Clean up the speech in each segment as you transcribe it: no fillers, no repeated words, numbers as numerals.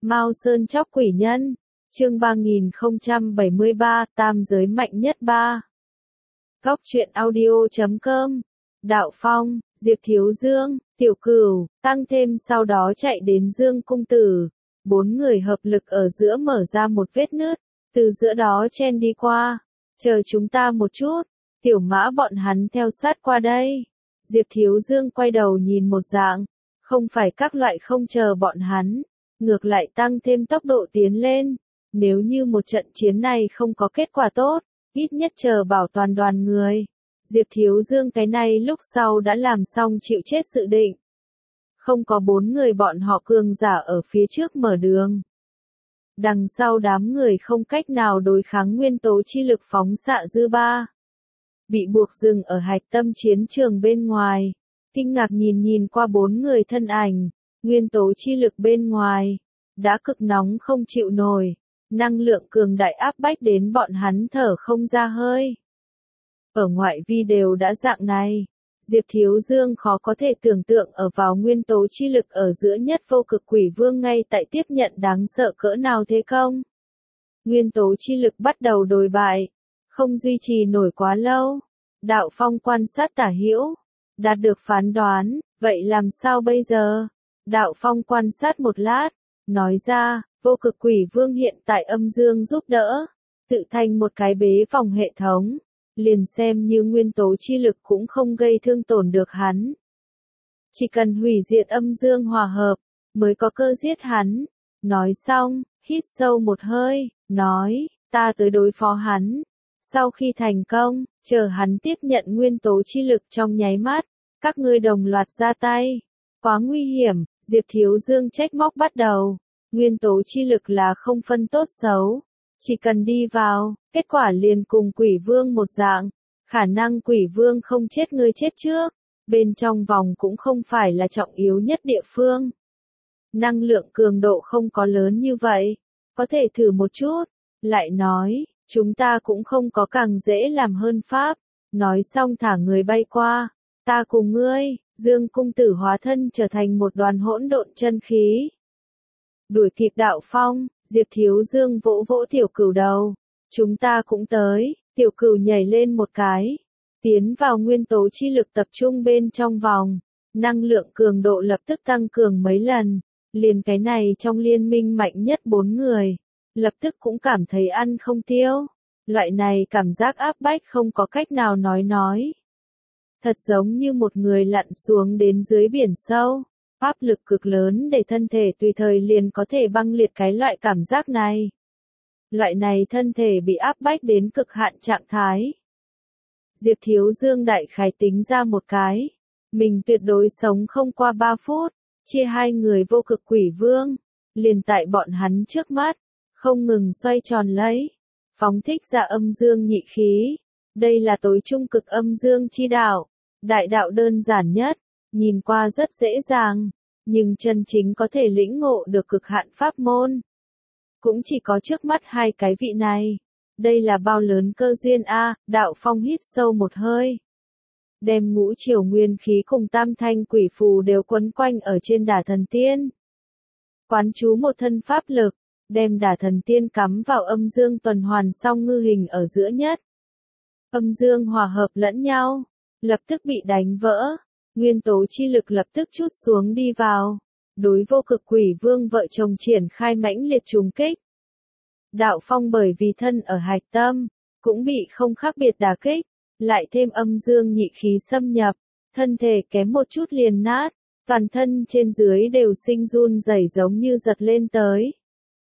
Mao Sơn chóc quỷ nhân, chương 3073, tam giới mạnh nhất 3. Góc truyện audio.com, Đạo Phong, Diệp Thiếu Dương, Tiểu Cửu, tăng thêm sau đó chạy đến Dương Cung Tử. 4 người hợp lực ở giữa mở ra một vết nứt, từ giữa đó chen đi qua. Chờ chúng ta một chút, Tiểu Mã bọn hắn theo sát qua đây. Diệp Thiếu Dương quay đầu nhìn một dạng, không phải các loại không chờ bọn hắn, ngược lại tăng thêm tốc độ tiến lên. Nếu như một trận chiến này không có kết quả tốt, ít nhất chờ bảo toàn đoàn người. Diệp Thiếu Dương cái này lúc sau đã làm xong chịu chết dự định. Không có 4 người bọn họ cường giả ở phía trước mở đường. Đằng sau đám người không cách nào đối kháng nguyên tố chi lực phóng xạ dư ba. Bị buộc dừng ở hạch tâm chiến trường bên ngoài. Kinh ngạc nhìn qua 4 người thân ảnh, nguyên tố chi lực bên ngoài. Đã cực nóng không chịu nổi. Năng lượng cường đại áp bách đến bọn hắn thở không ra hơi. Ở ngoại vi đều đã dạng này. Diệp Thiếu Dương khó có thể tưởng tượng ở vào nguyên tố chi lực ở giữa nhất vô cực quỷ vương ngay tại tiếp nhận đáng sợ cỡ nào thế không? Nguyên tố chi lực bắt đầu đồi bại, không duy trì nổi quá lâu. Đạo Phong quan sát tả hữu, đạt được phán đoán, vậy làm sao bây giờ? Đạo Phong quan sát một lát, nói ra, vô cực quỷ vương hiện tại âm dương giúp đỡ, tự thành một cái bế vòng hệ thống. Liền xem như nguyên tố chi lực cũng không gây thương tổn được hắn. Chỉ cần hủy diệt âm dương hòa hợp, mới có cơ giết hắn. Nói xong, hít sâu một hơi, nói, ta tới đối phó hắn. Sau khi thành công, chờ hắn tiếp nhận nguyên tố chi lực trong nháy mắt, các ngươi đồng loạt ra tay. Quá nguy hiểm, Diệp Thiếu Dương trách móc bắt đầu. Nguyên tố chi lực là không phân tốt xấu. Chỉ cần đi vào, kết quả liền cùng quỷ vương một dạng. Khả năng quỷ vương không chết ngươi chết trước. Bên trong vòng cũng không phải là trọng yếu nhất địa phương. Năng lượng cường độ không có lớn như vậy. Có thể thử một chút. Lại nói, chúng ta cũng không có càng dễ làm hơn pháp. Nói xong thả người bay qua. Ta cùng ngươi, Dương Cung Tử hóa thân trở thành một đoàn hỗn độn chân khí. Đuổi kịp Đạo Phong, Diệp Thiếu Dương vỗ vỗ Tiểu Cửu đầu. Chúng ta cũng tới. Tiểu Cửu nhảy lên một cái. Tiến vào nguyên tố chi lực tập trung bên trong vòng. Năng lượng cường độ lập tức tăng cường mấy lần. Liền cái này trong liên minh mạnh nhất 4 người. Lập tức cũng cảm thấy ăn không tiêu. Loại này cảm giác áp bách không có cách nào nói. Thật giống như một người lặn xuống đến dưới biển sâu. Áp lực cực lớn để thân thể tùy thời liền có thể băng liệt cái loại cảm giác này. Loại này thân thể bị áp bách đến cực hạn trạng thái. Diệp Thiếu Dương đại khái tính ra một cái. Mình tuyệt đối sống không qua 3 phút. Chia 2 người vô cực quỷ vương. Liền tại bọn hắn trước mắt. Không ngừng xoay tròn lấy. Phóng thích ra âm dương nhị khí. Đây là tối trung cực âm dương chi đạo. Đại đạo đơn giản nhất. Nhìn qua rất dễ dàng, nhưng chân chính có thể lĩnh ngộ được cực hạn pháp môn. Cũng chỉ có trước mắt 2 cái vị này. Đây là bao lớn cơ duyên a. Đạo Phong hít sâu một hơi. Đem ngũ triều nguyên khí cùng tam thanh quỷ phù đều quấn quanh ở trên đả thần tiên. Quán chú một thân pháp lực, đem đả thần tiên cắm vào âm dương tuần hoàn song ngư hình ở giữa nhất. Âm dương hòa hợp lẫn nhau, lập tức bị đánh vỡ. Nguyên tố chi lực lập tức trút xuống đi vào. Đối vô cực quỷ vương vợ chồng triển khai mãnh liệt trùng kích. Đạo Phong bởi vì thân ở hạch tâm, cũng bị không khác biệt đả kích. Lại thêm âm dương nhị khí xâm nhập, thân thể kém một chút liền nát. Toàn thân trên dưới đều sinh run rẩy giống như giật lên tới.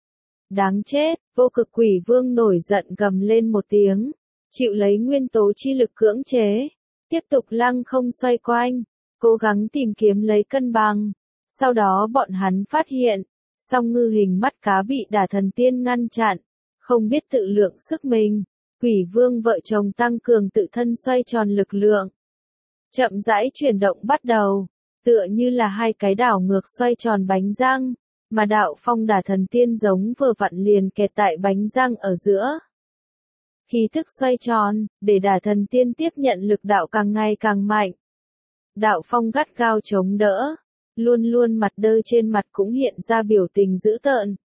Đáng chết, vô cực quỷ vương nổi giận gầm lên một tiếng. Chịu lấy nguyên tố chi lực cưỡng chế. Tiếp tục lăng không xoay quanh. Cố gắng tìm kiếm lấy cân bằng. Sau đó bọn hắn phát hiện, song ngư hình mắt cá bị đả thần tiên ngăn chặn. Không biết tự lượng sức mình. Quỷ vương vợ chồng tăng cường tự thân xoay tròn lực lượng. Chậm rãi chuyển động bắt đầu. Tựa như là 2 cái đảo ngược xoay tròn bánh răng. Mà Đạo Phong đả thần tiên giống vừa vặn liền kẹt tại bánh răng ở giữa. Khí thức xoay tròn, để đả thần tiên tiếp nhận lực đạo càng ngày càng mạnh. Đạo Phong gắt gao chống đỡ, luôn mặt đơ trên mặt cũng hiện ra biểu tình dữ tợn,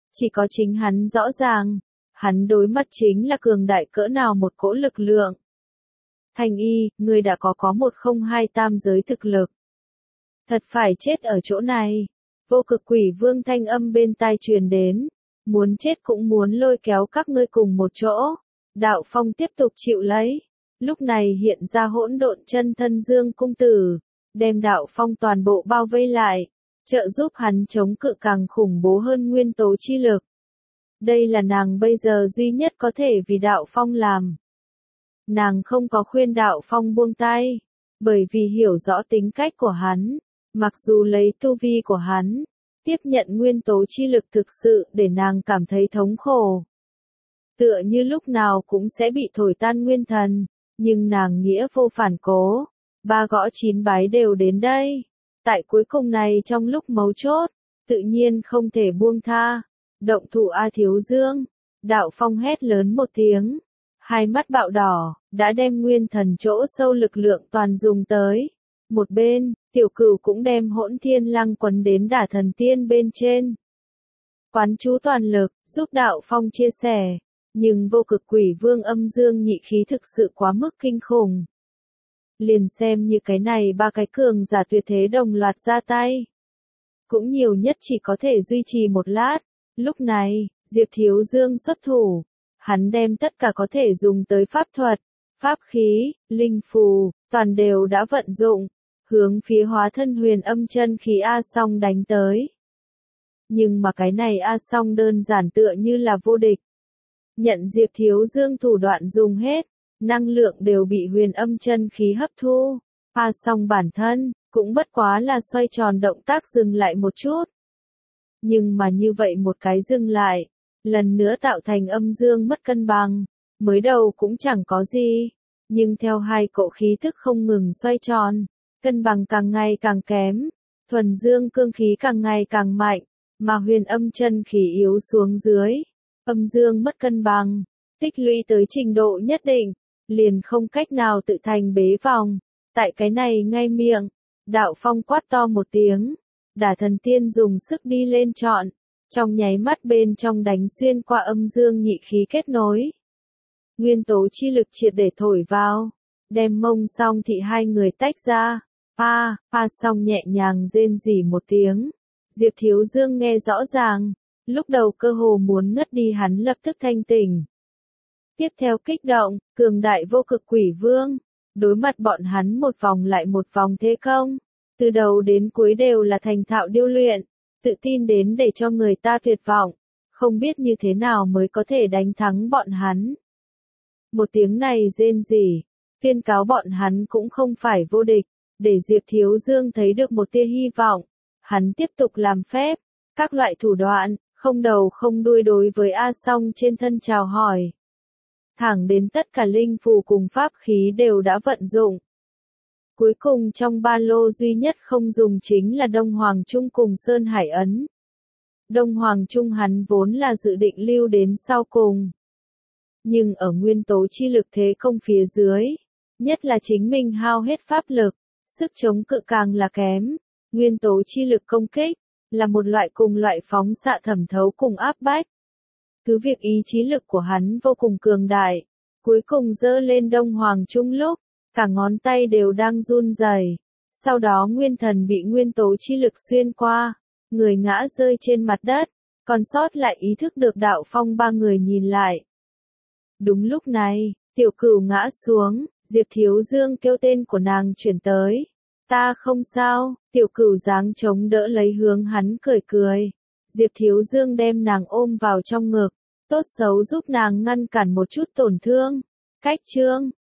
Chỉ có chính hắn rõ ràng, hắn đối mặt chính là cường đại cỡ nào một cỗ lực lượng. Thanh y, ngươi đã có một không hai tam giới thực lực. Thật phải chết ở chỗ này. Vô cực quỷ vương thanh âm bên tai truyền đến. Muốn chết cũng muốn lôi kéo các ngươi cùng một chỗ. Đạo Phong tiếp tục chịu lấy. Lúc này hiện ra hỗn độn chân thân Dương cung tử. Đem Đạo Phong toàn bộ bao vây lại. Trợ giúp hắn chống cự càng khủng bố hơn nguyên tố chi lực. Đây là nàng bây giờ duy nhất có thể vì Đạo Phong làm. Nàng không có khuyên Đạo Phong buông tay. Bởi vì hiểu rõ tính cách của hắn. Mặc dù lấy tu vi của hắn, tiếp nhận nguyên tố chi lực thực sự để nàng cảm thấy thống khổ. Tựa như lúc nào cũng sẽ bị thổi tan nguyên thần, nhưng nàng nghĩa vô phản cố. 3 gõ 9 bái đều đến đây. Tại cuối cùng này trong lúc mấu chốt, tự nhiên không thể buông tha. Động thủ A Thiếu Dương, Đạo Phong hét lớn một tiếng. Hai mắt bạo đỏ, đã đem nguyên thần chỗ sâu lực lượng toàn dùng tới. Một bên, Tiểu Cửu cũng đem Hỗn Thiên Lăng quấn đến Đả Thần Tiên bên trên. Quán chú toàn lực, giúp Đạo Phong chia sẻ. Nhưng vô cực quỷ vương âm dương nhị khí thực sự quá mức kinh khủng. Liền xem như cái này 3 cái cường giả tuyệt thế đồng loạt ra tay. Cũng nhiều nhất chỉ có thể duy trì một lát. Lúc này, Diệp Thiếu Dương xuất thủ. Hắn đem tất cả có thể dùng tới pháp thuật, pháp khí, linh phù, toàn đều đã vận dụng. Hướng phía hóa thân huyền âm chân khí A Song đánh tới. Nhưng mà cái này A Song đơn giản tựa như là vô địch. Nhận Diệp Thiếu Dương thủ đoạn dùng hết, năng lượng đều bị huyền âm chân khí hấp thu. A Song bản thân, cũng bất quá là xoay tròn động tác dừng lại một chút. Nhưng mà như vậy một cái dừng lại, lần nữa tạo thành âm dương mất cân bằng, mới đầu cũng chẳng có gì. Nhưng theo hai cỗ khí thức không ngừng xoay tròn, cân bằng càng ngày càng kém, thuần dương cương khí càng ngày càng mạnh, mà huyền âm chân khí yếu xuống dưới, âm dương mất cân bằng, tích lũy tới trình độ nhất định, liền không cách nào tự thành bế vòng. Tại cái này ngay miệng, Đạo Phong quát to một tiếng, Đả Thần Tiên dùng sức đi lên trọn, trong nháy mắt bên trong đánh xuyên qua âm dương nhị khí kết nối. Nguyên tố chi lực triệt để thổi vào, đem Mông Song Thị hai người tách ra. Song nhẹ nhàng rên rỉ một tiếng. Diệp Thiếu Dương nghe rõ ràng, lúc đầu cơ hồ muốn ngất đi hắn lập tức thanh tỉnh. Tiếp theo kích động, cường đại vô cực quỷ vương, đối mặt bọn hắn một vòng lại một vòng thế công, từ đầu đến cuối đều là thành thạo điêu luyện, tự tin đến để cho người ta tuyệt vọng, không biết như thế nào mới có thể đánh thắng bọn hắn. Một tiếng này rên rỉ, tuyên cáo bọn hắn cũng không phải vô địch. Để Diệp Thiếu Dương thấy được một tia hy vọng, hắn tiếp tục làm phép, các loại thủ đoạn, không đầu không đuôi đối với A Song trên thân chào hỏi. Thẳng đến tất cả linh phù cùng pháp khí đều đã vận dụng. Cuối cùng trong ba lô duy nhất không dùng chính là Đông Hoàng Trung cùng Sơn Hải Ấn. Đông Hoàng Trung hắn vốn là dự định lưu đến sau cùng. Nhưng ở nguyên tố chi lực thế công phía dưới, nhất là chính mình hao hết pháp lực. Sức chống cự càng là kém, nguyên tố chi lực công kích, là một loại cùng loại phóng xạ thẩm thấu cùng áp bách. Cứ việc ý chí lực của hắn vô cùng cường đại, cuối cùng giơ lên Đông Hoàng Trung lúc, cả ngón tay đều đang run rẩy. Sau đó nguyên thần bị nguyên tố chi lực xuyên qua, người ngã rơi trên mặt đất, còn sót lại ý thức được Đạo Phong 3 người nhìn lại. Đúng lúc này, Tiểu Cửu ngã xuống. Diệp Thiếu Dương kêu tên của nàng chuyển tới. Ta không sao, Tiểu Cửu dáng chống đỡ lấy hướng hắn cười cười. Diệp Thiếu Dương đem nàng ôm vào trong ngực, tốt xấu giúp nàng ngăn cản một chút tổn thương. Cách chương